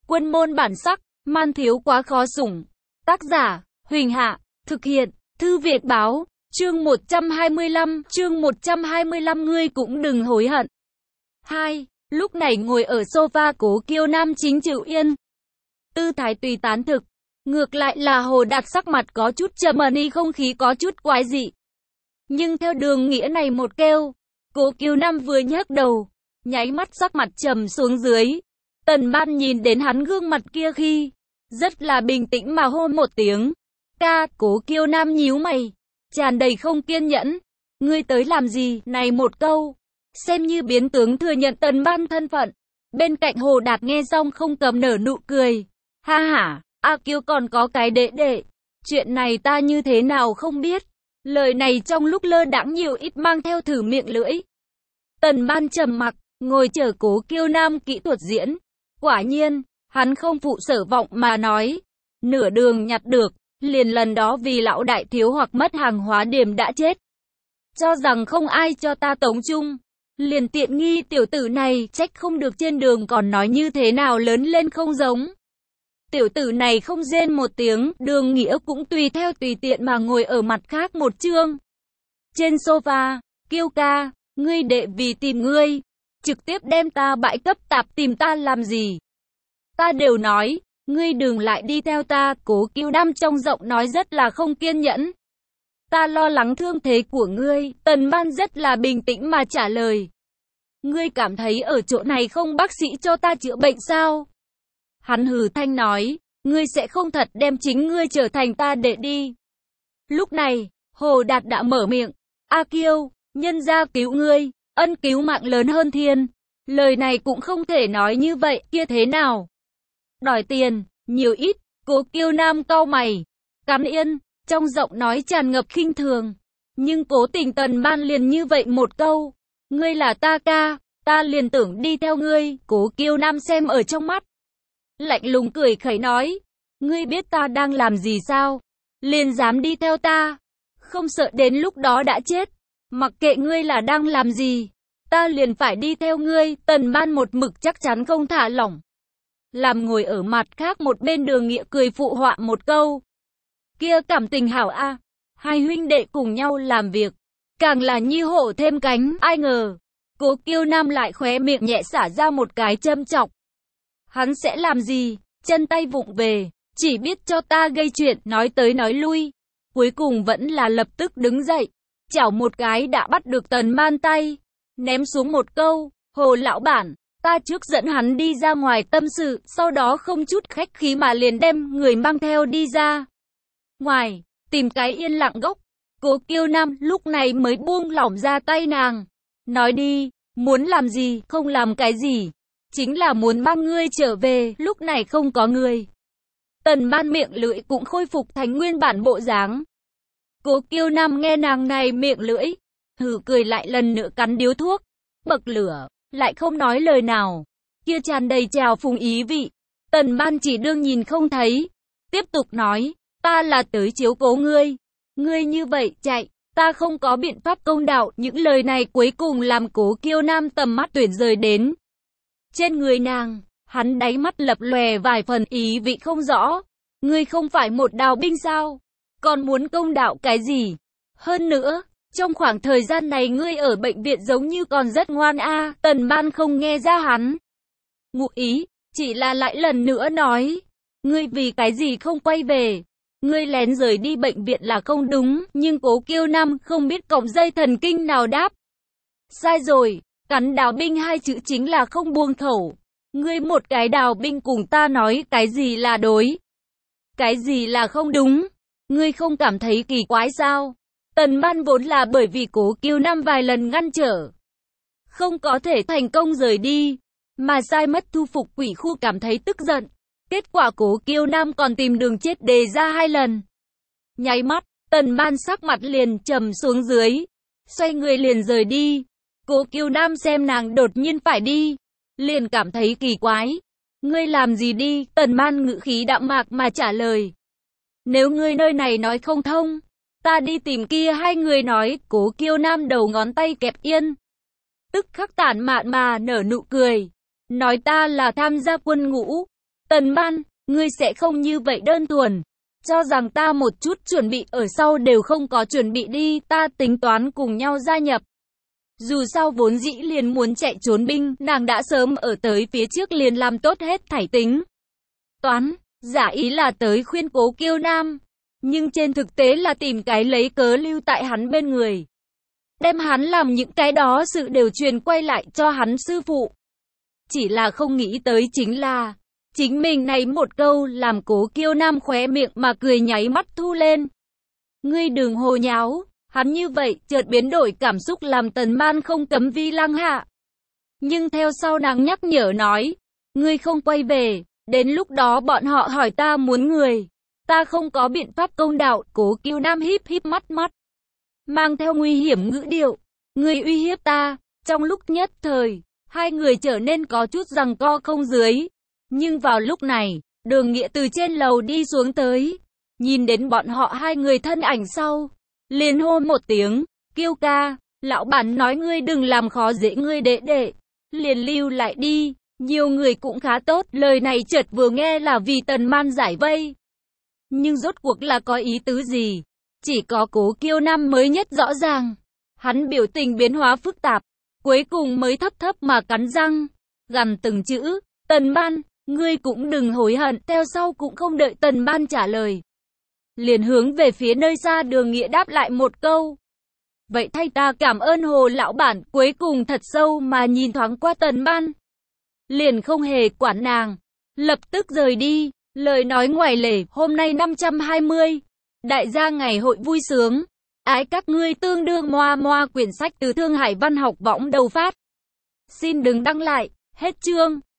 Quân môn bản sắc, man thiếu quá khó sủng. Tác giả, Huỳnh Hạ, thực hiện, Thư viện báo, chương 125, ngươi cũng đừng hối hận. 2. Lúc này ngồi ở sofa Cố Kiêu Nam chính chịu yên. Tư thái tùy tán thực. Ngược lại là Hồ Đạt sắc mặt có chút trầm ẩn, không khí có chút quái dị. Nhưng theo Đường Nghĩa này một kêu, Cố Kiêu Nam vừa nhấc đầu, nháy mắt sắc mặt trầm xuống dưới. Tần Ban nhìn đến hắn gương mặt kia khi, rất là bình tĩnh mà hô một tiếng. Ca, Cố Kiêu Nam nhíu mày, tràn đầy không kiên nhẫn. Ngươi tới làm gì? Này một câu, xem như biến tướng thừa nhận Tần Ban thân phận. Bên cạnh Hồ Đạt nghe xong không cầm nở nụ cười. Ha ha, A Kiêu còn có cái đệ đệ. Chuyện này ta như thế nào không biết. Lời này trong lúc lơ đãng nhiều ít mang theo thử miệng lưỡi. Tần Ban trầm mặc, ngồi chờ Cố Kiêu Nam kỹ thuật diễn. Quả nhiên, hắn không phụ sở vọng mà nói. Nửa đường nhặt được, liền lần đó vì lão đại thiếu hoặc mất hàng hóa điểm đã chết. Cho rằng không ai cho ta tống chung. Liền tiện nghi tiểu tử này, trách không được trên đường còn nói như thế nào lớn lên không giống. Tiểu tử này không rên một tiếng, Đường Nghĩa cũng tùy theo tùy tiện mà ngồi ở mặt khác một chương. Trên sofa, Kiêu ca, ngươi đệ vì tìm ngươi, trực tiếp đem ta bãi cấp tạp tìm ta làm gì? Ta đều nói, ngươi đừng lại đi theo ta, Cố Kiêu Nam trong giọng nói rất là không kiên nhẫn. Ta lo lắng thương thế của ngươi, Tần Ban rất là bình tĩnh mà trả lời. Ngươi cảm thấy ở chỗ này không bác sĩ cho ta chữa bệnh sao? Hắn hừ thanh nói, ngươi sẽ không thật đem chính ngươi trở thành ta đệ đi. Lúc này, Hồ Đạt đã mở miệng, A Kiêu, nhân gia cứu ngươi, ân cứu mạng lớn hơn thiên. Lời này cũng không thể nói như vậy, kia thế nào? Đòi tiền, nhiều ít, Cố Kiêu Nam cau mày, cắn yên, trong giọng nói tràn ngập khinh thường. Nhưng cố tình Tần Ban liền như vậy một câu, ngươi là ta ca, ta liền tưởng đi theo ngươi. Cố Kiêu Nam xem ở trong mắt, lạnh lùng cười khẩy nói, ngươi biết ta đang làm gì sao? Liền dám đi theo ta, không sợ đến lúc đó đã chết. Mặc kệ ngươi là đang làm gì, ta liền phải đi theo ngươi. Tần Ban một mực chắc chắn không thả lỏng. Làm ngồi ở mặt khác một bên Đường Nghĩa cười phụ họa một câu. Kia cảm tình hảo a, hai huynh đệ cùng nhau làm việc, càng là như hổ thêm cánh. Ai ngờ, Cố Kiêu Nam lại khóe miệng nhẹ xả ra một cái châm chọc. Hắn sẽ làm gì? Chân tay vụng về, chỉ biết cho ta gây chuyện, nói tới nói lui. Cuối cùng vẫn là lập tức đứng dậy, chảo một cái đã bắt được Tần Ban tay, ném xuống một câu, Hồ lão bản, ta trước dẫn hắn đi ra ngoài tâm sự, sau đó không chút khách khí mà liền đem người mang theo đi ra ngoài, tìm cái yên lặng gốc. Cố Kiêu Nam lúc này mới buông lỏng ra tay nàng, nói đi, muốn làm gì, không làm cái gì, chính là muốn mang ngươi trở về. Lúc này không có ngươi. Tần Ban miệng lưỡi cũng khôi phục thành nguyên bản bộ dáng. Cố Kiêu Nam nghe nàng này miệng lưỡi, hừ cười lại lần nữa cắn điếu thuốc, bậc lửa, lại không nói lời nào, kia tràn đầy trào phúng ý vị. Tần Ban chỉ đương nhìn không thấy, tiếp tục nói, ta là tới chiếu cố ngươi, ngươi như vậy chạy, ta không có biện pháp công đạo. Những lời này cuối cùng làm Cố Kiêu Nam tầm mắt tuyển rời đến trên người nàng, hắn đáy mắt lập lòe vài phần ý vị không rõ. Ngươi không phải một đào binh sao? Còn muốn công đạo cái gì? Hơn nữa, trong khoảng thời gian này ngươi ở bệnh viện giống như còn rất ngoan a. Tần Ban không nghe ra hắn ngụ ý, chỉ là lại lần nữa nói, ngươi vì cái gì không quay về? Ngươi lén rời đi bệnh viện là không đúng. Nhưng Cố Kiêu Nam không biết cọng dây thần kinh nào đáp. Sai rồi, cắn đào binh hai chữ chính là không buông khẩu. Ngươi một cái đào binh cùng ta nói cái gì là đối, cái gì là không đúng? Ngươi không cảm thấy kỳ quái sao? Tần Ban vốn là bởi vì Cố Kiêu Nam vài lần ngăn trở, không có thể thành công rời đi, mà sai mất thu phục quỷ khu cảm thấy tức giận. Kết quả Cố Kiêu Nam còn tìm đường chết đề ra 2 lần. Nháy mắt, Tần Ban sắc mặt liền trầm xuống dưới, xoay người liền rời đi. Cố Kiêu Nam xem nàng đột nhiên phải đi, liền cảm thấy kỳ quái. Ngươi làm gì đi? Tần Ban ngữ khí đạm mạc mà trả lời. Nếu ngươi nơi này nói không thông, ta đi tìm kia hai người nói. Cố Kiêu Nam đầu ngón tay kẹp yên, tức khắc tản mạn mà nở nụ cười, nói ta là tham gia quân ngũ, Tần Ban, ngươi sẽ không như vậy đơn thuần. Cho rằng ta một chút chuẩn bị ở sau đều không có chuẩn bị đi, ta tính toán cùng nhau gia nhập. Dù sao vốn dĩ liền muốn chạy trốn binh, nàng đã sớm ở tới phía trước liền làm tốt hết thảy tính toán, giả ý là tới khuyên Cố Kiêu Nam. Nhưng trên thực tế là tìm cái lấy cớ lưu tại hắn bên người. Đem hắn làm những cái đó sự đều truyền quay lại cho hắn sư phụ. Chỉ là không nghĩ tới chính là, chính mình này một câu làm Cố Kiêu Nam khóe miệng mà cười nháy mắt thu lên. Ngươi đừng hồ nháo, hắn như vậy chợt biến đổi cảm xúc làm Tần Man không cấm vi lăng hạ. Nhưng theo sau nàng nhắc nhở nói, ngươi không quay về, đến lúc đó bọn họ hỏi ta muốn người. Ta không có biện pháp công đạo. Cố Kiêu Nam híp híp mắt, mang theo nguy hiểm ngữ điệu, ngươi uy hiếp ta. Trong lúc nhất thời, hai người trở nên có chút giằng co không dưới. Nhưng vào lúc này, Đường Nghĩa từ trên lầu đi xuống tới, nhìn đến bọn họ hai người thân ảnh sau, liền hô một tiếng, Kiêu ca, lão bản nói ngươi đừng làm khó dễ ngươi đệ đệ, liền lưu lại đi, nhiều người cũng khá tốt. Lời này chợt vừa nghe là vì Tần Man giải vây. Nhưng rốt cuộc là có ý tứ gì? Chỉ có Cố Kiêu Nam mới nhất rõ ràng. Hắn biểu tình biến hóa phức tạp, cuối cùng mới thấp thấp mà cắn răng, gằn từng chữ, Tần Man, ngươi cũng đừng hối hận. Theo sau cũng không đợi Tần Man trả lời, liền hướng về phía nơi xa Đường Nghĩa đáp lại một câu. Vậy thay ta cảm ơn Hồ lão bản. Cuối cùng thật sâu mà nhìn thoáng qua Tần Man, liền không hề quản nàng, lập tức rời đi. Lời nói ngoài lề, hôm nay 520, đại gia ngày hội vui sướng. Ái các ngươi tương đương moa moa. Quyển sách từ Thương Hải Văn học võng đầu phát. Xin đừng đăng lại, hết chương.